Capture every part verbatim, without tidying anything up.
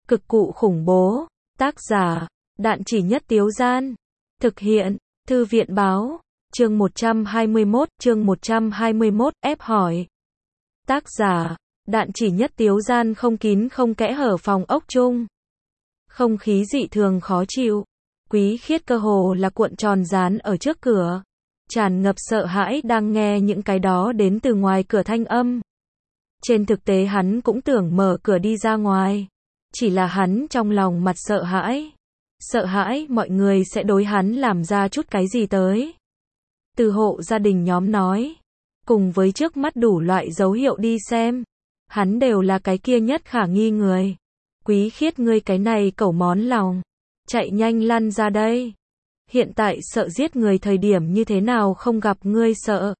Cực cụ khủng bố. Tác giả, Đạn Chỉ Nhất Tiếu Gian. Thực hiện, Thư viện Báo. Chương một trăm hai mươi mốt, chương một trăm hai mươi mốt, ép hỏi. Tác giả, Đạn Chỉ Nhất Tiếu Gian. Không kín không kẽ hở phòng ốc chung. Không khí dị thường khó chịu. Quý Khiết cơ hồ là cuộn tròn dán ở trước cửa. Tràn ngập sợ hãi đang nghe những cái đó đến từ ngoài cửa thanh âm. Trên thực tế hắn cũng tưởng mở cửa đi ra ngoài. Chỉ là hắn trong lòng mặt sợ hãi. Sợ hãi mọi người sẽ đối hắn làm ra chút cái gì tới. Từ hộ gia đình nhóm nói. Cùng với trước mắt đủ loại dấu hiệu đi xem. Hắn đều là cái kia nhất khả nghi người. Quý Khiết ngươi cái này cẩu món lòng. Chạy nhanh lăn ra đây. Hiện tại sợ giết người thời điểm như thế nào không gặp ngươi sợ.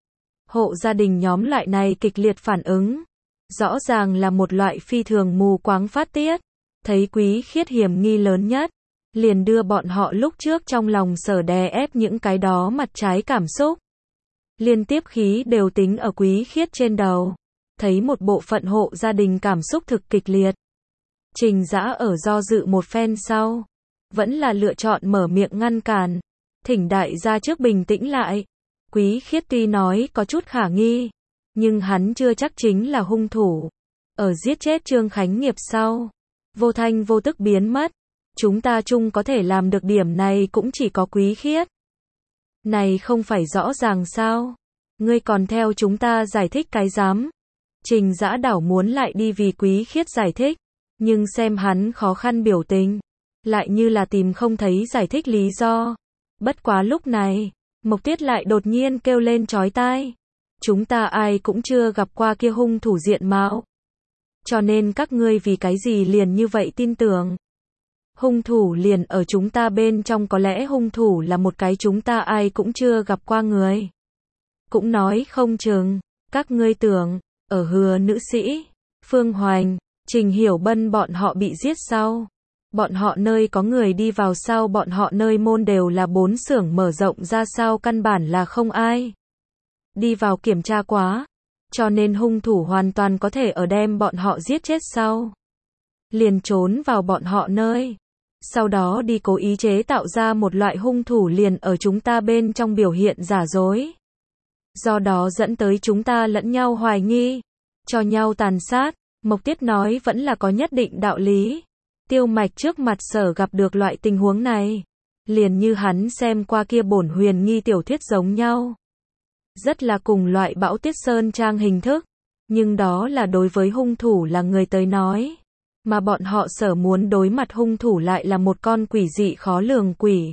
Hộ gia đình nhóm loại này kịch liệt phản ứng. Rõ ràng là một loại phi thường mù quáng phát tiết. Thấy Quý Khiết hiểm nghi lớn nhất. Liền đưa bọn họ lúc trước trong lòng sở đè ép những cái đó mặt trái cảm xúc. Liên tiếp khí đều tính ở Quý Khiết trên đầu. Thấy một bộ phận hộ gia đình cảm xúc thực kịch liệt. Trình Dã ở do dự một phen sau. Vẫn là lựa chọn mở miệng ngăn cản. Thỉnh đại gia trước bình tĩnh lại. Quý Khiết tuy nói có chút khả nghi. Nhưng hắn chưa chắc chính là hung thủ. Ở giết chết Trương Khánh Nghiệp sau. Vô thanh vô tức biến mất. Chúng ta chung có thể làm được điểm này cũng chỉ có Quý Khiết. Này không phải rõ ràng sao? Ngươi còn theo chúng ta giải thích cái dám. Trình Dã đảo muốn lại đi vì Quý Khiết giải thích. Nhưng xem hắn khó khăn biểu tình. Lại như là tìm không thấy giải thích lý do. Bất quá lúc này, Mộc Tiết lại đột nhiên kêu lên chói tai. Chúng ta ai cũng chưa gặp qua kia hung thủ diện mạo. Cho nên các ngươi vì cái gì liền như vậy tin tưởng. Hung thủ liền ở chúng ta bên trong, có lẽ hung thủ là một cái chúng ta ai cũng chưa gặp qua người. Cũng nói không chừng, các ngươi tưởng, ở Hứa nữ sĩ, Phương Hoành, Trình Hiểu Bân bọn họ bị giết sau. Bọn họ nơi có người đi vào sau, bọn họ nơi môn đều là bốn xưởng mở rộng ra sau, căn bản là không ai đi vào kiểm tra quá. Cho nên hung thủ hoàn toàn có thể ở đem bọn họ giết chết sau. Liền trốn vào bọn họ nơi. Sau đó đi cố ý chế tạo ra một loại hung thủ liền ở chúng ta bên trong biểu hiện giả dối. Do đó dẫn tới chúng ta lẫn nhau hoài nghi. Cho nhau tàn sát. Mộc Tiết nói vẫn là có nhất định đạo lý. Tiêu Mạch trước mặt sở gặp được loại tình huống này. Liền như hắn xem qua kia bổn huyền nghi tiểu thuyết giống nhau. Rất là cùng loại Bão Tiết Sơn Trang hình thức. Nhưng đó là đối với hung thủ là người tới nói. Mà bọn họ sở muốn đối mặt hung thủ lại là một con quỷ dị khó lường quỷ.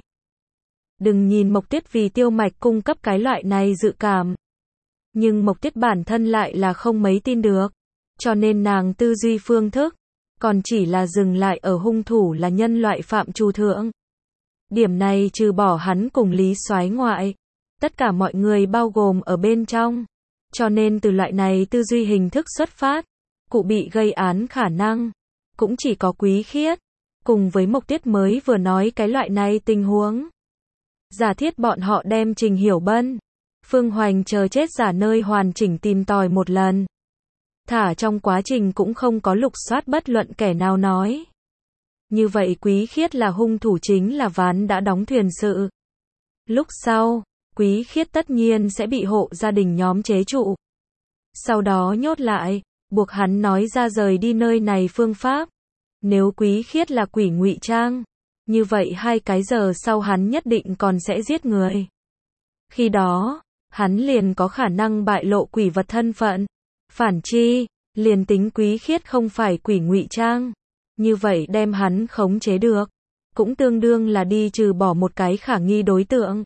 Đừng nhìn Mộc Tiết vì Tiêu Mạch cung cấp cái loại này dự cảm. Nhưng Mộc Tiết bản thân lại là không mấy tin được. Cho nên nàng tư duy phương thức. Còn chỉ là dừng lại ở hung thủ là nhân loại phạm trù thượng. Điểm này trừ bỏ hắn cùng Lý Soái ngoại. Tất cả mọi người bao gồm ở bên trong. Cho nên từ loại này tư duy hình thức xuất phát. Cụ bị gây án khả năng. Cũng chỉ có Quý Khiết. Cùng với Mộc Tiết mới vừa nói cái loại này tình huống. Giả thiết bọn họ đem Trình Hiểu Bân, Phương Hoành chờ chết giả nơi hoàn chỉnh tìm tòi một lần. Thả trong quá trình cũng không có lục soát bất luận kẻ nào nói. Như vậy Quý Khiết là hung thủ chính là ván đã đóng thuyền sự. Lúc sau, Quý Khiết tất nhiên sẽ bị hộ gia đình nhóm chế trụ. Sau đó nhốt lại, buộc hắn nói ra rời đi nơi này phương pháp. Nếu Quý Khiết là quỷ ngụy trang, như vậy hai cái giờ sau hắn nhất định còn sẽ giết người. Khi đó, hắn liền có khả năng bại lộ quỷ vật thân phận. Phản chi, liền tính Quý Khiết không phải quỷ ngụy trang, như vậy đem hắn khống chế được, cũng tương đương là đi trừ bỏ một cái khả nghi đối tượng.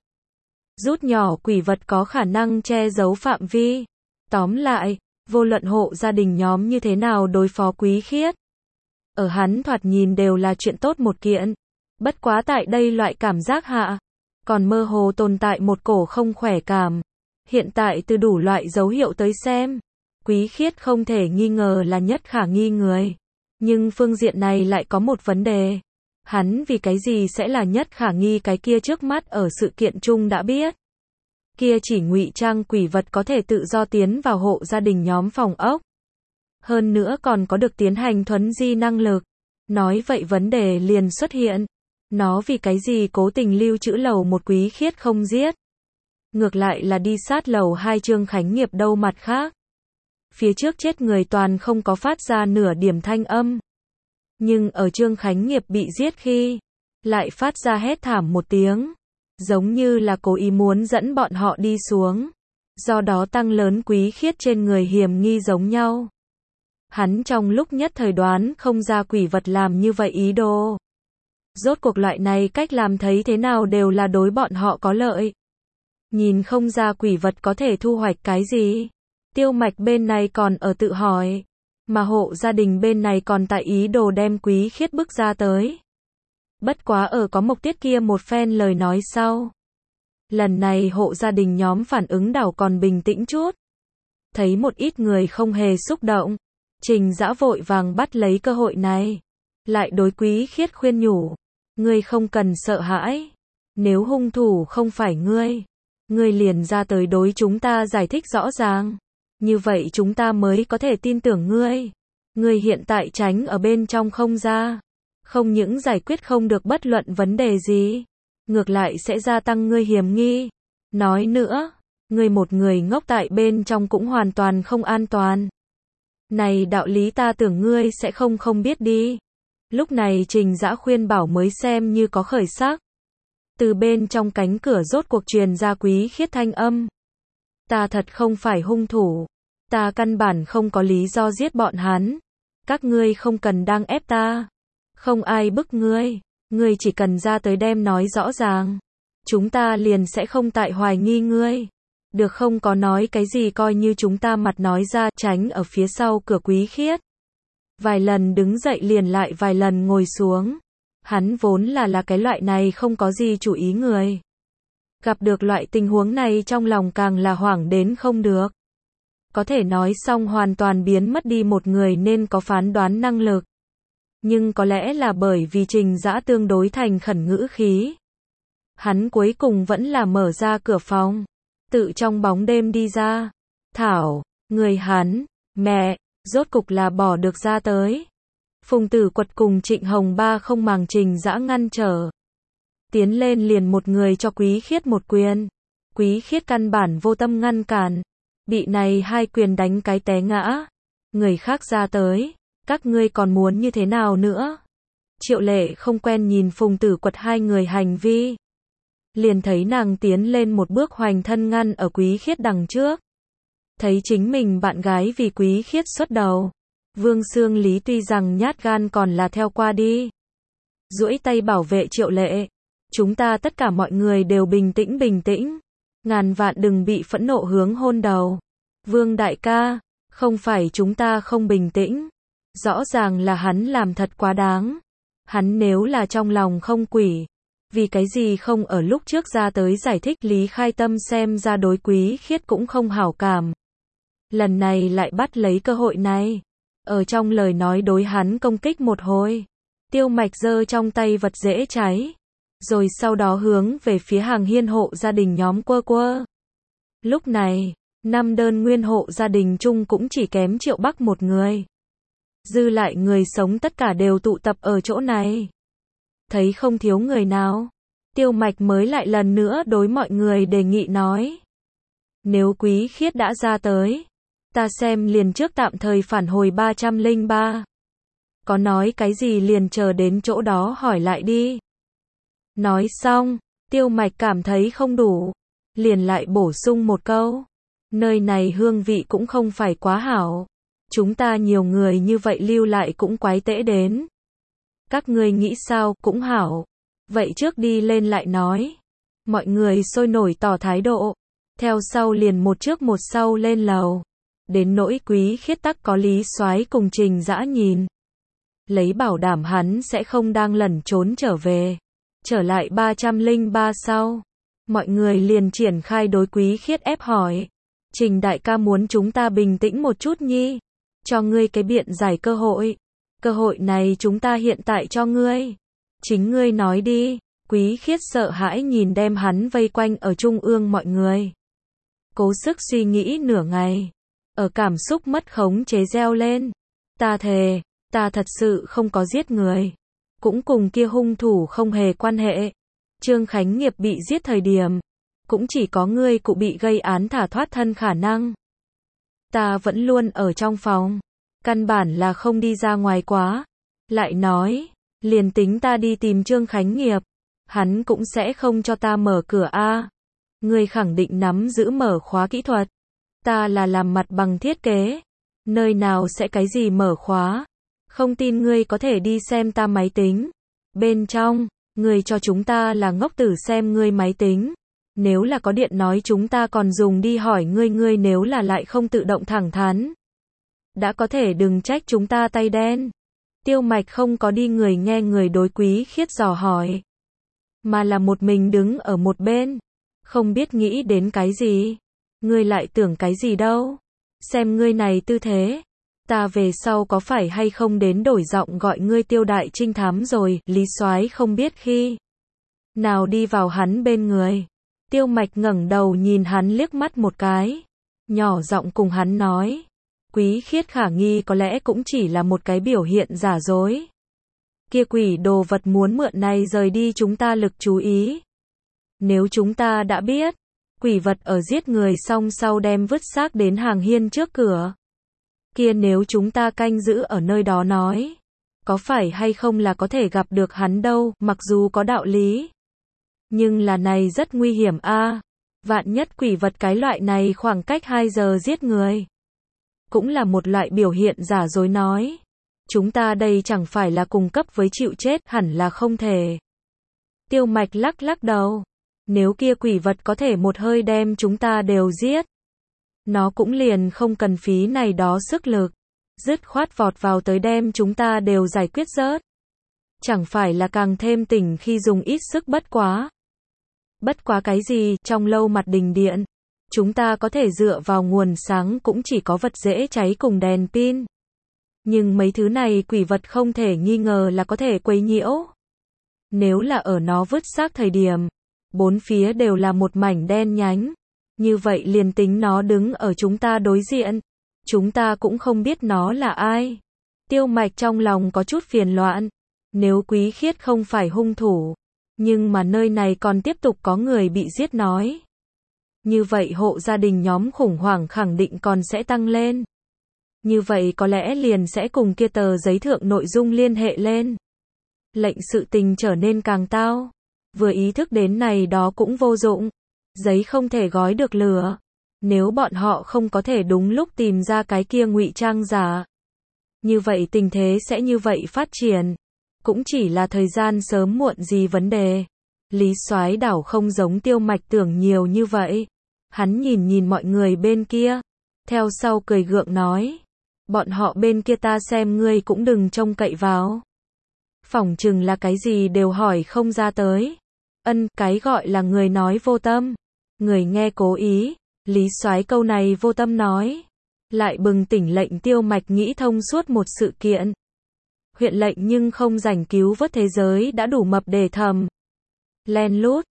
Rút nhỏ quỷ vật có khả năng che giấu phạm vi. Tóm lại, vô luận hộ gia đình nhóm như thế nào đối phó Quý Khiết, ở hắn thoạt nhìn đều là chuyện tốt một kiện. Bất quá tại đây loại cảm giác hạ, còn mơ hồ tồn tại một cổ không khỏe cảm. Hiện tại từ đủ loại dấu hiệu tới xem, Quý Khiết không thể nghi ngờ là nhất khả nghi người. Nhưng phương diện này lại có một vấn đề. Hắn vì cái gì sẽ là nhất khả nghi cái kia trước mắt ở sự kiện chung đã biết. Kia chỉ ngụy trang quỷ vật có thể tự do tiến vào hộ gia đình nhóm phòng ốc. Hơn nữa còn có được tiến hành thuấn di năng lực. Nói vậy vấn đề liền xuất hiện. Nó vì cái gì cố tình lưu trữ lầu một Quý Khiết không giết? Ngược lại là đi sát lầu hai Trương Khánh Nghiệp đâu mặt khác. Phía trước chết người toàn không có phát ra nửa điểm thanh âm. Nhưng ở Trương Khánh Nghiệp bị giết khi, lại phát ra hét thảm một tiếng. Giống như là cố ý muốn dẫn bọn họ đi xuống. Do đó tăng lớn Quý Khiết trên người hiểm nghi giống nhau. Hắn trong lúc nhất thời đoán không ra quỷ vật làm như vậy ý đồ. Rốt cuộc loại này cách làm thấy thế nào đều là đối bọn họ có lợi. Nhìn không ra quỷ vật có thể thu hoạch cái gì. Tiêu Mạch bên này còn ở tự hỏi. Mà hộ gia đình bên này còn tại ý đồ đem Quý Khiết bức ra tới. Bất quá ở có Mộc Tiết kia một phen lời nói sau. Lần này hộ gia đình nhóm phản ứng đảo còn bình tĩnh chút. Thấy một ít người không hề xúc động. Trình Dã vội vàng bắt lấy cơ hội này. Lại đối Quý Khiết khuyên nhủ. Ngươi không cần sợ hãi. Nếu hung thủ không phải ngươi, ngươi liền ra tới đối chúng ta giải thích rõ ràng. Như vậy chúng ta mới có thể tin tưởng ngươi. Ngươi hiện tại tránh ở bên trong không ra. Không những giải quyết không được bất luận vấn đề gì. Ngược lại sẽ gia tăng ngươi hiểm nghi. Nói nữa, ngươi một người ngốc tại bên trong cũng hoàn toàn không an toàn. Này đạo lý ta tưởng ngươi sẽ không không biết đi. Lúc này Trình Dã khuyên bảo mới xem như có khởi sắc. Từ bên trong cánh cửa rốt cuộc truyền ra Quý Khiết thanh âm. Ta thật không phải hung thủ. Ta căn bản không có lý do giết bọn hắn. Các ngươi không cần đang ép ta. Không ai bức ngươi. Ngươi chỉ cần ra tới đem nói rõ ràng. Chúng ta liền sẽ không tại hoài nghi ngươi. Được không, có nói cái gì coi như chúng ta mặt nói ra. Tránh ở phía sau cửa Quý Khiết. Vài lần đứng dậy liền lại vài lần ngồi xuống. Hắn vốn là là cái loại này không có gì chủ ý người. Gặp được loại tình huống này trong lòng càng là hoảng đến không được. Có thể nói xong hoàn toàn biến mất đi một người nên có phán đoán năng lực. Nhưng có lẽ là bởi vì Trình Dã tương đối thành khẩn ngữ khí. Hắn cuối cùng vẫn là mở ra cửa phòng. Tự trong bóng đêm đi ra. Thảo, người hắn, mẹ, rốt cục là bỏ được ra tới. Phùng Tử Quật cùng Trịnh Hồng Ba không màng Trình Dã ngăn trở. Tiến lên liền một người cho Quý Khiết một quyền. Quý Khiết căn bản vô tâm ngăn cản. Bị này hai quyền đánh cái té ngã. Người khác ra tới. Các ngươi còn muốn như thế nào nữa? Triệu Lệ không quen nhìn Phùng Tử Quật hai người hành vi. Liền thấy nàng tiến lên một bước hoành thân ngăn ở Quý Khiết đằng trước. Thấy chính mình bạn gái vì Quý Khiết xuất đầu. Vương Xương Lý tuy rằng nhát gan còn là theo qua đi. Duỗi tay bảo vệ Triệu Lệ. Chúng ta tất cả mọi người đều bình tĩnh bình tĩnh. Ngàn vạn đừng bị phẫn nộ hướng hôn đầu. Vương đại ca, không phải chúng ta không bình tĩnh. Rõ ràng là hắn làm thật quá đáng. Hắn nếu là trong lòng không quỷ. Vì cái gì không ở lúc trước ra tới giải thích. Lý Khai Tâm xem ra đối Quý Khiết cũng không hảo cảm. Lần này lại bắt lấy cơ hội này. Ở trong lời nói đối hắn công kích một hồi. Tiêu Mạch giơ trong tay vật dễ cháy. Rồi sau đó hướng về phía hàng hiên hộ gia đình nhóm quơ quơ. Lúc này, năm đơn nguyên hộ gia đình chung cũng chỉ kém Triệu Bắc một người. Dư lại người sống tất cả đều tụ tập ở chỗ này. Thấy không thiếu người nào. Tiêu Mạch mới lại lần nữa đối mọi người đề nghị nói. Nếu Quý Khiết đã ra tới. Ta xem liền trước tạm thời phản hồi ba trăm lẻ ba. Có nói cái gì liền chờ đến chỗ đó hỏi lại đi. Nói xong, Tiêu Mạch cảm thấy không đủ. Liền lại bổ sung một câu. Nơi này hương vị cũng không phải quá hảo. Chúng ta nhiều người như vậy lưu lại cũng quái tễ đến. Các ngươi nghĩ sao cũng hảo. Vậy trước đi lên lại nói. Mọi người sôi nổi tỏ thái độ. Theo sau liền một trước một sau lên lầu. Đến nỗi Quý Khiết tắc có Lý Soái cùng Trình Dã nhìn. Lấy bảo đảm hắn sẽ không đang lẩn trốn trở về. Trở lại ba trăm lẻ ba sau. Mọi người liền triển khai đối Quý Khiết ép hỏi. Trình đại ca muốn chúng ta bình tĩnh một chút nhi. Cho ngươi cái biện giải cơ hội. Cơ hội này chúng ta hiện tại cho ngươi. Chính ngươi nói đi. Quý Khiết sợ hãi nhìn đem hắn vây quanh ở trung ương mọi người. Cố sức suy nghĩ nửa ngày. Ở cảm xúc mất khống chế reo lên. Ta thề, Ta thật sự không có giết người. Cũng cùng kia hung thủ không hề quan hệ. Trương Khánh Nghiệp bị giết thời điểm, cũng chỉ có ngươi cụ bị gây án thả thoát thân khả năng. Ta vẫn luôn ở trong phòng, căn bản là không đi ra ngoài quá. Lại nói, liền tính ta đi tìm Trương Khánh Nghiệp, hắn cũng sẽ không cho ta mở cửa a. Ngươi khẳng định nắm giữ mở khóa kỹ thuật. Ta là làm mặt bằng thiết kế, nơi nào sẽ cái gì mở khóa. Không tin ngươi có thể đi xem ta máy tính. Bên trong, ngươi cho chúng ta là ngốc tử xem ngươi máy tính. Nếu là có điện nói chúng ta còn dùng đi hỏi ngươi, ngươi nếu là lại không tự động thẳng thắn. Đã có thể đừng trách chúng ta tay đen. Tiêu Mạch không có đi người nghe người đối Quý Khiết dò hỏi, mà là một mình đứng ở một bên, không biết nghĩ đến cái gì. Ngươi lại tưởng cái gì đâu? Xem ngươi này tư thế, ta về sau có phải hay không đến đổi giọng gọi ngươi Tiêu đại trinh thám rồi. Lý Soái không biết khi nào đi vào hắn bên người. Tiêu Mạch ngẩng đầu nhìn hắn liếc mắt một cái, nhỏ giọng cùng hắn nói, Quý Khiết khả nghi có lẽ cũng chỉ là một cái biểu hiện giả dối. Kia quỷ đồ vật muốn mượn này rời đi chúng ta lực chú ý. Nếu chúng ta đã biết, quỷ vật ở giết người xong sau đem vứt xác đến hàng hiên trước cửa. Kia nếu chúng ta canh giữ ở nơi đó nói, có phải hay không là có thể gặp được hắn đâu, mặc dù có đạo lý. Nhưng là này rất nguy hiểm a. Vạn nhất quỷ vật cái loại này khoảng cách hai giờ giết người. Cũng là một loại biểu hiện giả dối nói. Chúng ta đây chẳng phải là cùng cấp với chịu chết, hẳn là không thể. Tiêu Mạch lắc lắc đầu. Nếu kia quỷ vật có thể một hơi đem chúng ta đều giết, nó cũng liền không cần phí này đó sức lực. Dứt khoát vọt vào tới đem chúng ta đều giải quyết rớt. Chẳng phải là càng thêm tỉnh khi dùng ít sức bất quá. Bất quá cái gì, trong lâu mặt đình điện, chúng ta có thể dựa vào nguồn sáng cũng chỉ có vật dễ cháy cùng đèn pin. Nhưng mấy thứ này quỷ vật không thể nghi ngờ là có thể quấy nhiễu. Nếu là ở nó vứt xác thời điểm, bốn phía đều là một mảnh đen nhánh. Như vậy liền tính nó đứng ở chúng ta đối diện, chúng ta cũng không biết nó là ai. Tiêu Mạch trong lòng có chút phiền loạn. Nếu Quý Khiết không phải hung thủ, nhưng mà nơi này còn tiếp tục có người bị giết nói. Như vậy hộ gia đình nhóm khủng hoảng khẳng định còn sẽ tăng lên. Như vậy có lẽ liền sẽ cùng kia tờ giấy thượng nội dung liên hệ lên. Lệnh sự tình trở nên càng tao. Vừa ý thức đến này đó cũng vô dụng. Giấy không thể gói được lửa. Nếu bọn họ không có thể đúng lúc tìm ra cái kia ngụy trang giả, như vậy tình thế sẽ như vậy phát triển. Cũng chỉ là thời gian sớm muộn gì vấn đề. Lý Soái đảo không giống Tiêu Mạch tưởng nhiều như vậy. Hắn nhìn nhìn mọi người bên kia, theo sau cười gượng nói, bọn họ bên kia ta xem ngươi cũng đừng trông cậy vào. Phỏng chừng là cái gì đều hỏi không ra tới. Ân, cái gọi là người nói vô tâm, người nghe cố ý. Lý Soái câu này vô tâm nói, lại bừng tỉnh lệnh Tiêu Mạch nghĩ thông suốt một sự kiện. Huyện lệnh nhưng không rảnh cứu vớt thế giới đã đủ mập để thầm. Len lút,